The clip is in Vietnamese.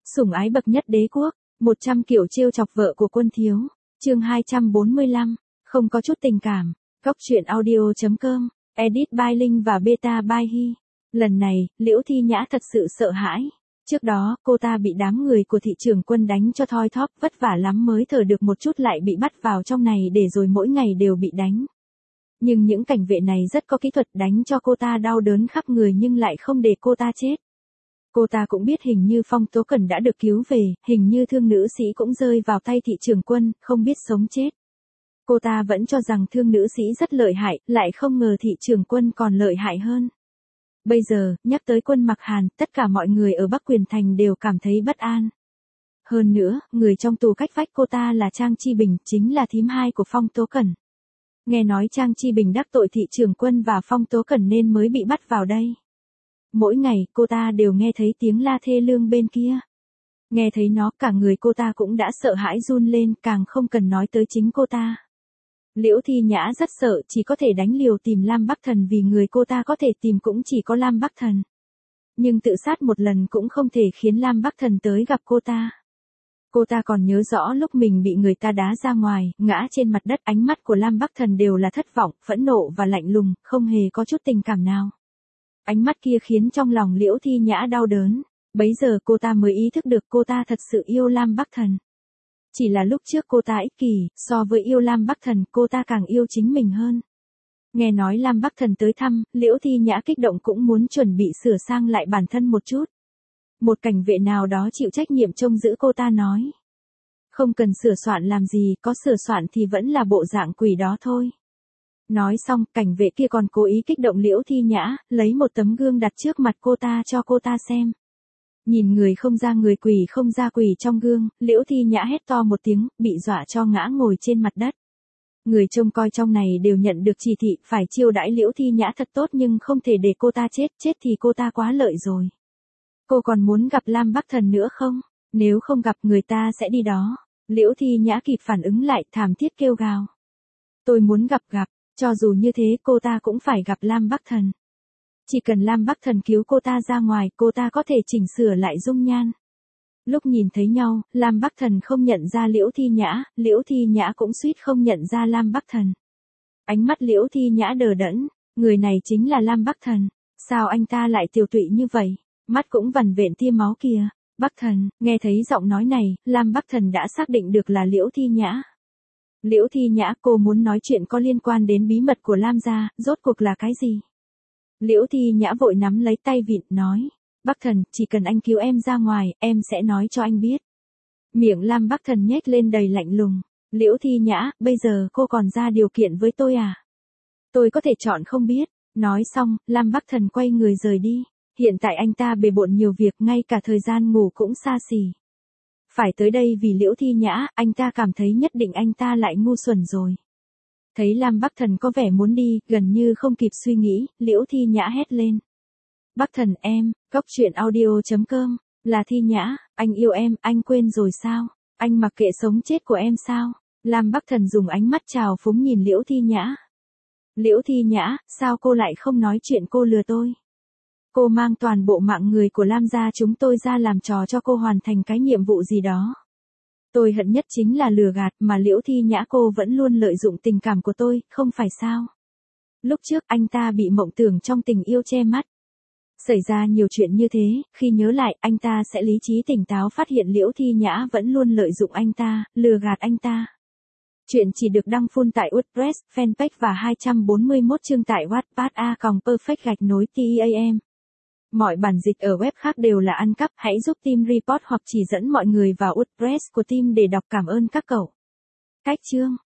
Sủng ái bậc nhất đế quốc, 100 kiểu trêu chọc vợ của quân thiếu. Chương 245, không có chút tình cảm. Góc truyện audio.com, edit by Linh và beta by Hi. Lần này, Liễu Thi Nhã thật sự sợ hãi. Trước đó, cô ta bị đám người của thị trưởng quân đánh cho thoi thóp, vất vả lắm mới thở được một chút lại bị bắt vào trong này để rồi mỗi ngày đều bị đánh. Nhưng những cảnh vệ này rất có kỹ thuật, đánh cho cô ta đau đớn khắp người nhưng lại không để cô ta chết. Cô ta cũng biết hình như Phong Tố Cẩn đã được cứu về, hình như thương nữ sĩ cũng rơi vào tay thị trưởng quân, không biết sống chết. Cô ta vẫn cho rằng thương nữ sĩ rất lợi hại, lại không ngờ thị trưởng quân còn lợi hại hơn. Bây giờ, nhắc tới Quân Mặc Hàn, tất cả mọi người ở Bắc Quyền Thành đều cảm thấy bất an. Hơn nữa, người trong tù cách vách cô ta là Trang Chi Bình, chính là thím hai của Phong Tố Cẩn. Nghe nói Trang Chi Bình đắc tội thị trưởng quân và Phong Tố Cẩn nên mới bị bắt vào đây. Mỗi ngày, cô ta đều nghe thấy tiếng la thê lương bên kia. Nghe thấy nó, cả người cô ta cũng đã sợ hãi run lên, càng không cần nói tới chính cô ta. Liễu Thi Nhã rất sợ, chỉ có thể đánh liều tìm Lam Bắc Thần vì người cô ta có thể tìm cũng chỉ có Lam Bắc Thần. Nhưng tự sát một lần cũng không thể khiến Lam Bắc Thần tới gặp cô ta. Cô ta còn nhớ rõ lúc mình bị người ta đá ra ngoài, ngã trên mặt đất, ánh mắt của Lam Bắc Thần đều là thất vọng, phẫn nộ và lạnh lùng, không hề có chút tình cảm nào. Ánh mắt kia khiến trong lòng Liễu Thi Nhã đau đớn. Bấy giờ cô ta mới ý thức được cô ta thật sự yêu Lam Bắc Thần. Chỉ là lúc trước cô ta ích kỷ, so với yêu Lam Bắc Thần, cô ta càng yêu chính mình hơn. Nghe nói Lam Bắc Thần tới thăm, Liễu Thi Nhã kích động cũng muốn chuẩn bị sửa sang lại bản thân một chút. Một cảnh vệ nào đó chịu trách nhiệm trông giữ cô ta nói. Không cần sửa soạn làm gì, có sửa soạn thì vẫn là bộ dạng quỷ đó thôi. Nói xong, cảnh vệ kia còn cố ý kích động Liễu Thi Nhã, lấy một tấm gương đặt trước mặt cô ta cho cô ta xem. Nhìn người không ra người, quỷ không ra quỷ trong gương, Liễu Thi Nhã hét to một tiếng, bị dọa cho ngã ngồi trên mặt đất. Người trông coi trong này đều nhận được chỉ thị, phải chiêu đãi Liễu Thi Nhã thật tốt nhưng không thể để cô ta chết thì cô ta quá lợi rồi. Cô còn muốn gặp Lam Bắc Thần nữa không? Nếu không gặp người ta sẽ đi đó. Liễu Thi Nhã kịp phản ứng lại, thảm thiết kêu gào. Tôi muốn gặp, cho dù như thế cô ta cũng phải gặp Lam Bắc Thần. Chỉ cần Lam Bắc Thần cứu cô ta ra ngoài, cô ta có thể chỉnh sửa lại dung nhan. Lúc nhìn thấy nhau, Lam Bắc Thần không nhận ra Liễu Thi Nhã cũng suýt không nhận ra Lam Bắc Thần. Ánh mắt Liễu Thi Nhã đờ đẫn, người này chính là Lam Bắc Thần. Sao anh ta lại tiều tụy như vậy? Mắt cũng vằn vện tia máu kìa. Bắc Thần, nghe thấy giọng nói này, Lam Bắc Thần đã xác định được là Liễu Thi Nhã. Liễu Thi Nhã, cô muốn nói chuyện có liên quan đến bí mật của Lam gia, rốt cuộc là cái gì? Liễu Thi Nhã vội nắm lấy tay vịn, nói. Bắc Thần, chỉ cần anh cứu em ra ngoài, em sẽ nói cho anh biết. Miệng Lam Bắc Thần nhếch lên đầy lạnh lùng. Liễu Thi Nhã, bây giờ cô còn ra điều kiện với tôi à? Tôi có thể chọn không biết. Nói xong, Lam Bắc Thần quay người rời đi. Hiện tại anh ta bề bộn nhiều việc, ngay cả thời gian ngủ cũng xa xỉ. Phải tới đây vì Liễu Thi Nhã, anh ta cảm thấy nhất định anh ta lại ngu xuẩn rồi. Thấy Lam Bắc Thần có vẻ muốn đi, gần như không kịp suy nghĩ, Liễu Thi Nhã hét lên. Bắc Thần em, góc truyện audio.com, là Thi Nhã, anh yêu em, anh quên rồi sao? Anh mặc kệ sống chết của em sao? Lam Bắc Thần dùng ánh mắt trào phúng nhìn Liễu Thi Nhã. Liễu Thi Nhã, sao cô lại không nói chuyện cô lừa tôi? Cô mang toàn bộ mạng người của Lam gia chúng tôi ra làm trò cho cô hoàn thành cái nhiệm vụ gì đó. Tôi hận nhất chính là lừa gạt, mà Liễu Thi Nhã cô vẫn luôn lợi dụng tình cảm của tôi, không phải sao? Lúc trước anh ta bị mộng tưởng trong tình yêu che mắt. Xảy ra nhiều chuyện như thế, khi nhớ lại anh ta sẽ lý trí tỉnh táo phát hiện Liễu Thi Nhã vẫn luôn lợi dụng anh ta, lừa gạt anh ta. Chuyện chỉ được đăng full tại WordPress, fanpage và 241 chương tại Wattpad a.perfect_team. Mọi bản dịch ở web khác đều là ăn cắp, hãy giúp team report hoặc chỉ dẫn mọi người vào WordPress của team để đọc, cảm ơn các cậu. Cách chương